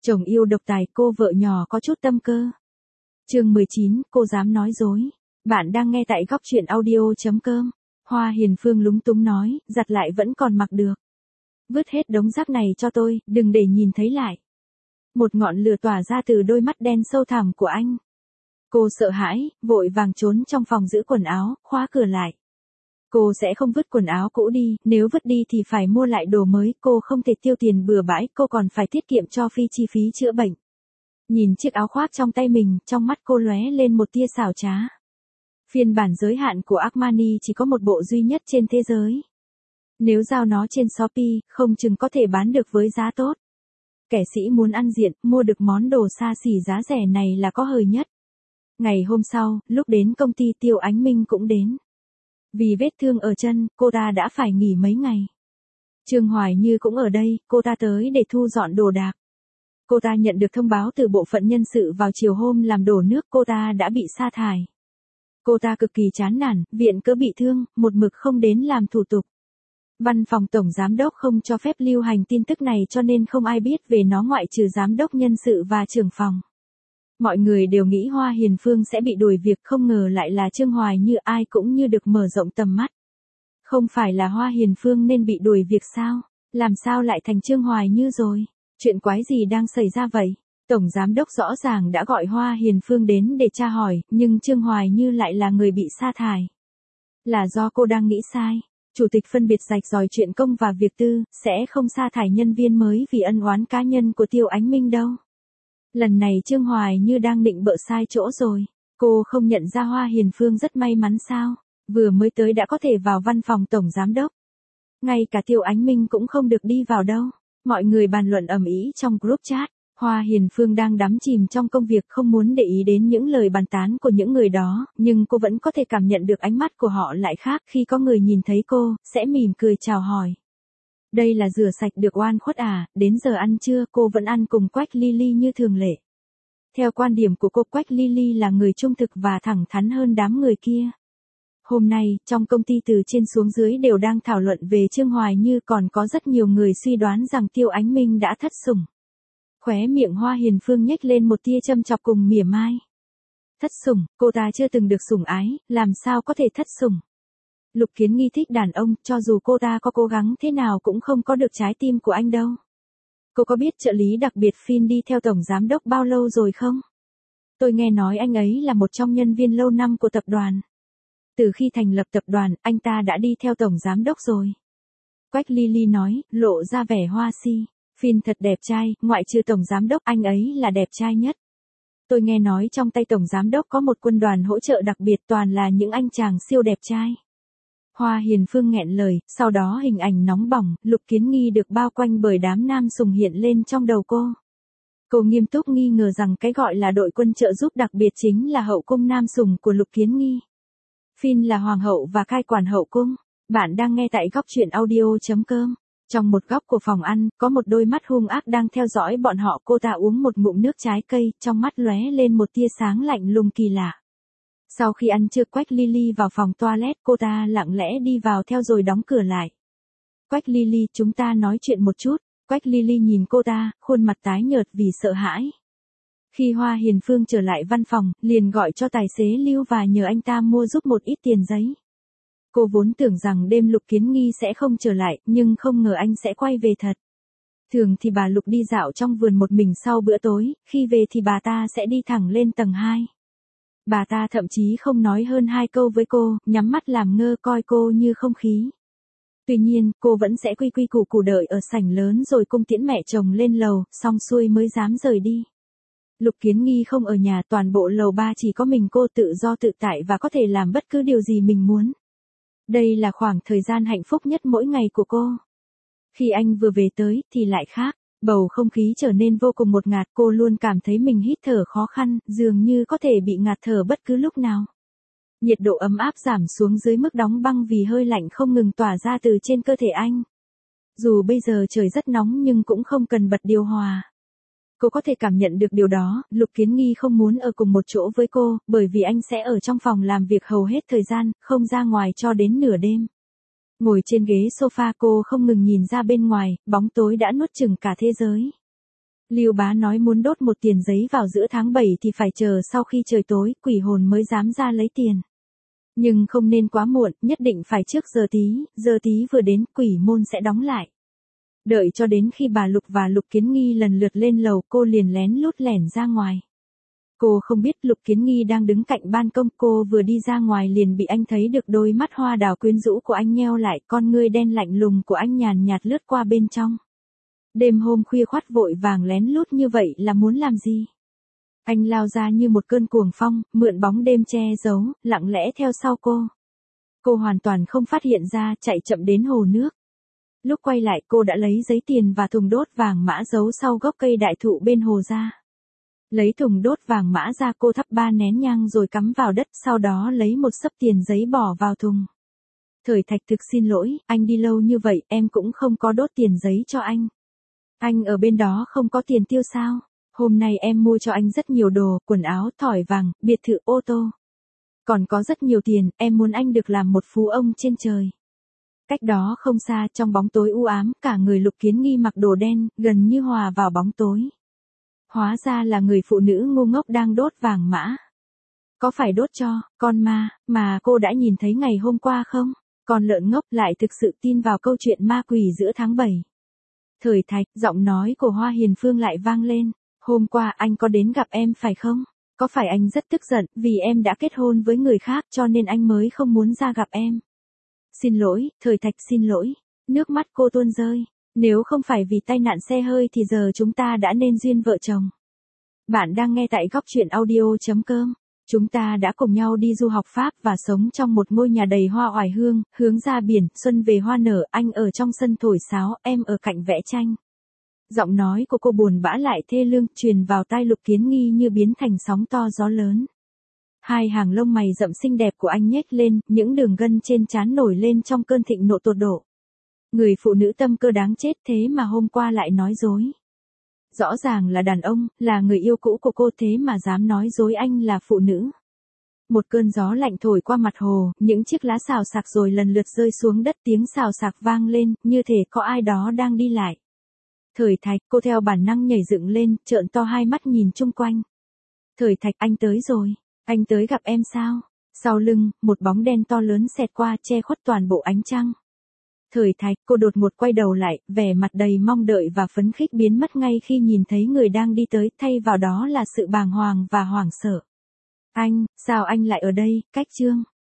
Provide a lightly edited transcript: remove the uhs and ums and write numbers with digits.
Chồng yêu độc tài, cô vợ nhỏ có chút tâm cơ. Chương 19, cô dám nói dối. Bạn đang nghe tại góc truyện audio.com. Hoa Hiền Phương lúng túng nói, giặt lại vẫn còn mặc được. Vứt hết đống rác này cho tôi, đừng để nhìn thấy lại. Một ngọn lửa tỏa ra từ đôi mắt đen sâu thẳm của anh. Cô sợ hãi, vội vàng trốn trong phòng giữ quần áo, khóa cửa lại. Cô sẽ không vứt quần áo cũ đi, nếu vứt đi thì phải mua lại đồ mới, cô không thể tiêu tiền bừa bãi, cô còn phải tiết kiệm cho Phi chi phí chữa bệnh. Nhìn chiếc áo khoác trong tay mình, trong mắt cô lóe lên một tia xảo trá. Phiên bản giới hạn của Armani chỉ có một bộ duy nhất trên thế giới. Nếu giao nó trên Shopee, không chừng có thể bán được với giá tốt. Kẻ sĩ muốn ăn diện, mua được món đồ xa xỉ giá rẻ này là có hời nhất. Ngày hôm sau, lúc đến công ty Tiêu Ánh Minh cũng đến. Vì vết thương ở chân, cô ta đã phải nghỉ mấy ngày. Trương Hoài Như cũng ở đây, cô ta tới để thu dọn đồ đạc. Cô ta nhận được thông báo từ bộ phận nhân sự vào chiều hôm làm đổ nước, cô ta đã bị sa thải. Cô ta cực kỳ chán nản, viện cớ bị thương, một mực không đến làm thủ tục. Văn phòng tổng giám đốc không cho phép lưu hành tin tức này cho nên không ai biết về nó ngoại trừ giám đốc nhân sự và trưởng phòng. Mọi người đều nghĩ Hoa Hiền Phương sẽ bị đuổi việc, không ngờ lại là Trương Hoài Như, ai cũng như được mở rộng tầm mắt. Không phải là Hoa Hiền Phương nên bị đuổi việc sao? Làm sao lại thành Trương Hoài Như rồi? Chuyện quái gì đang xảy ra vậy? Tổng giám đốc rõ ràng đã gọi Hoa Hiền Phương đến để tra hỏi, nhưng Trương Hoài Như lại là người bị sa thải. Là do cô đang nghĩ sai. Chủ tịch phân biệt rạch ròi chuyện công và việc tư, sẽ không sa thải nhân viên mới vì ân oán cá nhân của Tiêu Ánh Minh đâu. Lần này Trương Hoài Như đang định bợ sai chỗ rồi. Cô không nhận ra Hoa Hiền Phương rất may mắn sao? Vừa mới tới đã có thể vào văn phòng tổng giám đốc. Ngay cả Tiêu Ánh Minh cũng không được đi vào đâu. Mọi người bàn luận ầm ĩ trong group chat. Hoa Hiền Phương đang đắm chìm trong công việc, không muốn để ý đến những lời bàn tán của những người đó, nhưng cô vẫn có thể cảm nhận được ánh mắt của họ lại khác, khi có người nhìn thấy cô, sẽ mỉm cười chào hỏi. Đây là rửa sạch được oan khuất à, đến giờ ăn trưa cô vẫn ăn cùng Quách Lily như thường lệ. Theo quan điểm của cô, Quách Lily là người trung thực và thẳng thắn hơn đám người kia. Hôm nay, trong công ty từ trên xuống dưới đều đang thảo luận về Trương Hoài Như, còn có rất nhiều người suy đoán rằng Tiêu Ánh Minh đã thất sủng. Khóe miệng Hoa Hiền Phương nhếch lên một tia châm chọc cùng mỉa mai. Thất sủng, cô ta chưa từng được sủng ái, làm sao có thể thất sủng? Lục Kiến Nghi thích đàn ông, cho dù cô ta có cố gắng thế nào cũng không có được trái tim của anh đâu. Cô có biết trợ lý đặc biệt Phin đi theo tổng giám đốc bao lâu rồi không? Tôi nghe nói anh ấy là một trong nhân viên lâu năm của tập đoàn. Từ khi thành lập tập đoàn, anh ta đã đi theo tổng giám đốc rồi. Quách Lily nói, lộ ra vẻ hoa si. Phin thật đẹp trai, ngoại trừ tổng giám đốc, anh ấy là đẹp trai nhất. Tôi nghe nói trong tay tổng giám đốc có một quân đoàn hỗ trợ đặc biệt, toàn là những anh chàng siêu đẹp trai. Hoa Hiền Phương nghẹn lời, sau đó hình ảnh nóng bỏng, Lục Kiến Nghi được bao quanh bởi đám nam sùng hiện lên trong đầu cô. Cô nghiêm túc nghi ngờ rằng cái gọi là đội quân trợ giúp đặc biệt chính là hậu cung nam sùng của Lục Kiến Nghi. Phin là hoàng hậu và cai quản hậu cung. Bạn đang nghe tại góc truyện audio.com. Trong một góc của phòng ăn, có một đôi mắt hung ác đang theo dõi bọn họ. Cô ta uống một ngụm nước trái cây, trong mắt lóe lên một tia sáng lạnh lùng kỳ lạ. Sau khi ăn trưa, Quách Lily vào phòng toilet, cô ta lặng lẽ đi vào theo rồi đóng cửa lại. Quách Lily, chúng ta nói chuyện một chút. Quách Lily nhìn cô ta, khuôn mặt tái nhợt vì sợ hãi. Khi Hoa Hiền Phương trở lại văn phòng, liền gọi cho tài xế Lưu và nhờ anh ta mua giúp một ít tiền giấy. Cô vốn tưởng rằng đêm Lục Kiến Nghi sẽ không trở lại, nhưng không ngờ anh sẽ quay về thật. Thường thì bà Lục đi dạo trong vườn một mình sau bữa tối, khi về thì bà ta sẽ đi thẳng lên tầng 2. Bà ta thậm chí không nói hơn 2 câu với cô, nhắm mắt làm ngơ coi cô như không khí. Tuy nhiên, cô vẫn sẽ quy quy củ củ đợi ở sảnh lớn rồi cung tiễn mẹ chồng lên lầu, xong xuôi mới dám rời đi. Lục Kiến Nghi không ở nhà, toàn bộ lầu 3 chỉ có mình cô tự do tự tại và có thể làm bất cứ điều gì mình muốn. Đây là khoảng thời gian hạnh phúc nhất mỗi ngày của cô. Khi anh vừa về tới, thì lại khác. Bầu không khí trở nên vô cùng ngột ngạt, cô luôn cảm thấy mình hít thở khó khăn, dường như có thể bị ngạt thở bất cứ lúc nào. Nhiệt độ ấm áp giảm xuống dưới mức đóng băng vì hơi lạnh không ngừng tỏa ra từ trên cơ thể anh. Dù bây giờ trời rất nóng nhưng cũng không cần bật điều hòa. Cô có thể cảm nhận được điều đó, Lục Kiến Nghi không muốn ở cùng một chỗ với cô, bởi vì anh sẽ ở trong phòng làm việc hầu hết thời gian, không ra ngoài cho đến nửa đêm. Ngồi trên ghế sofa cô không ngừng nhìn ra bên ngoài, bóng tối đã nuốt chửng cả thế giới. Lưu Bá nói muốn đốt một tiền giấy vào giữa tháng 7 thì phải chờ sau khi trời tối, quỷ hồn mới dám ra lấy tiền. Nhưng không nên quá muộn, nhất định phải trước giờ tí vừa đến quỷ môn sẽ đóng lại. Đợi cho đến khi bà Lục và Lục Kiến Nghi lần lượt lên lầu, cô liền lén lút lẻn ra ngoài. Cô không biết Lục Kiến Nghi đang đứng cạnh ban công, cô vừa đi ra ngoài liền bị anh thấy được đôi mắt hoa đào quyến rũ của anh nheo lại, con ngươi đen lạnh lùng của anh nhàn nhạt lướt qua bên trong. Đêm hôm khuya khoắt vội vàng lén lút như vậy là muốn làm gì? Anh lao ra như một cơn cuồng phong, mượn bóng đêm che giấu, lặng lẽ theo sau cô. Cô hoàn toàn không phát hiện ra, chạy chậm đến hồ nước. Lúc quay lại cô đã lấy giấy tiền và thùng đốt vàng mã giấu sau gốc cây đại thụ bên hồ ra. Lấy thùng đốt vàng mã ra, cô thắp 3 nén nhang rồi cắm vào đất, sau đó lấy một xấp tiền giấy bỏ vào thùng. Thời Thạch thực xin lỗi, anh đi lâu như vậy em cũng không có đốt tiền giấy cho anh. Anh ở bên đó không có tiền tiêu sao? Hôm nay em mua cho anh rất nhiều đồ, quần áo, thỏi vàng, biệt thự, ô tô. Còn có rất nhiều tiền, em muốn anh được làm một phú ông trên trời. Cách đó không xa, trong bóng tối u ám, cả người Lục Kiến Nghi mặc đồ đen, gần như hòa vào bóng tối. Hóa ra là người phụ nữ ngu ngốc đang đốt vàng mã. Có phải đốt cho con ma mà cô đã nhìn thấy ngày hôm qua không? Con lợn ngốc lại thực sự tin vào câu chuyện ma quỷ giữa tháng 7. Thời Thạch, giọng nói của Hoa Hiền Phương lại vang lên. Hôm qua anh có đến gặp em phải không? Có phải anh rất tức giận vì em đã kết hôn với người khác cho nên anh mới không muốn ra gặp em? Xin lỗi, Thời Thạch xin lỗi. Nước mắt cô tuôn rơi. Nếu không phải vì tai nạn xe hơi thì giờ chúng ta đã nên duyên vợ chồng. Bạn đang nghe tại góc truyện audio.com. Chúng ta đã cùng nhau đi du học Pháp và sống trong một ngôi nhà đầy hoa oải hương, hướng ra biển, xuân về hoa nở, anh ở trong sân thổi sáo, em ở cạnh vẽ tranh. Giọng nói của cô buồn bã lại thê lương, truyền vào tai Lục Kiến Nghi như biến thành sóng to gió lớn. Hai hàng lông mày rậm xinh đẹp của anh nhếch lên, những đường gân trên trán nổi lên trong cơn thịnh nộ tột độ. Người phụ nữ tâm cơ đáng chết thế mà hôm qua lại nói dối. Rõ ràng là đàn ông, là người yêu cũ của cô thế mà dám nói dối anh là phụ nữ. Một cơn gió lạnh thổi qua mặt hồ, những chiếc lá xào xạc rồi lần lượt rơi xuống đất, tiếng xào xạc vang lên, như thể có ai đó đang đi lại. Thời Thạch, cô theo bản năng nhảy dựng lên, trợn to hai mắt nhìn chung quanh. Thời Thạch, anh tới rồi. Anh tới gặp em sao? Sau lưng, một bóng đen to lớn xẹt qua, che khuất toàn bộ ánh trăng. Thời Thạch, cô đột ngột quay đầu lại, vẻ mặt đầy mong đợi và phấn khích biến mất ngay khi nhìn thấy người đang đi tới, thay vào đó là sự bàng hoàng và hoảng sợ. Anh, sao anh lại ở đây? Cách Trương.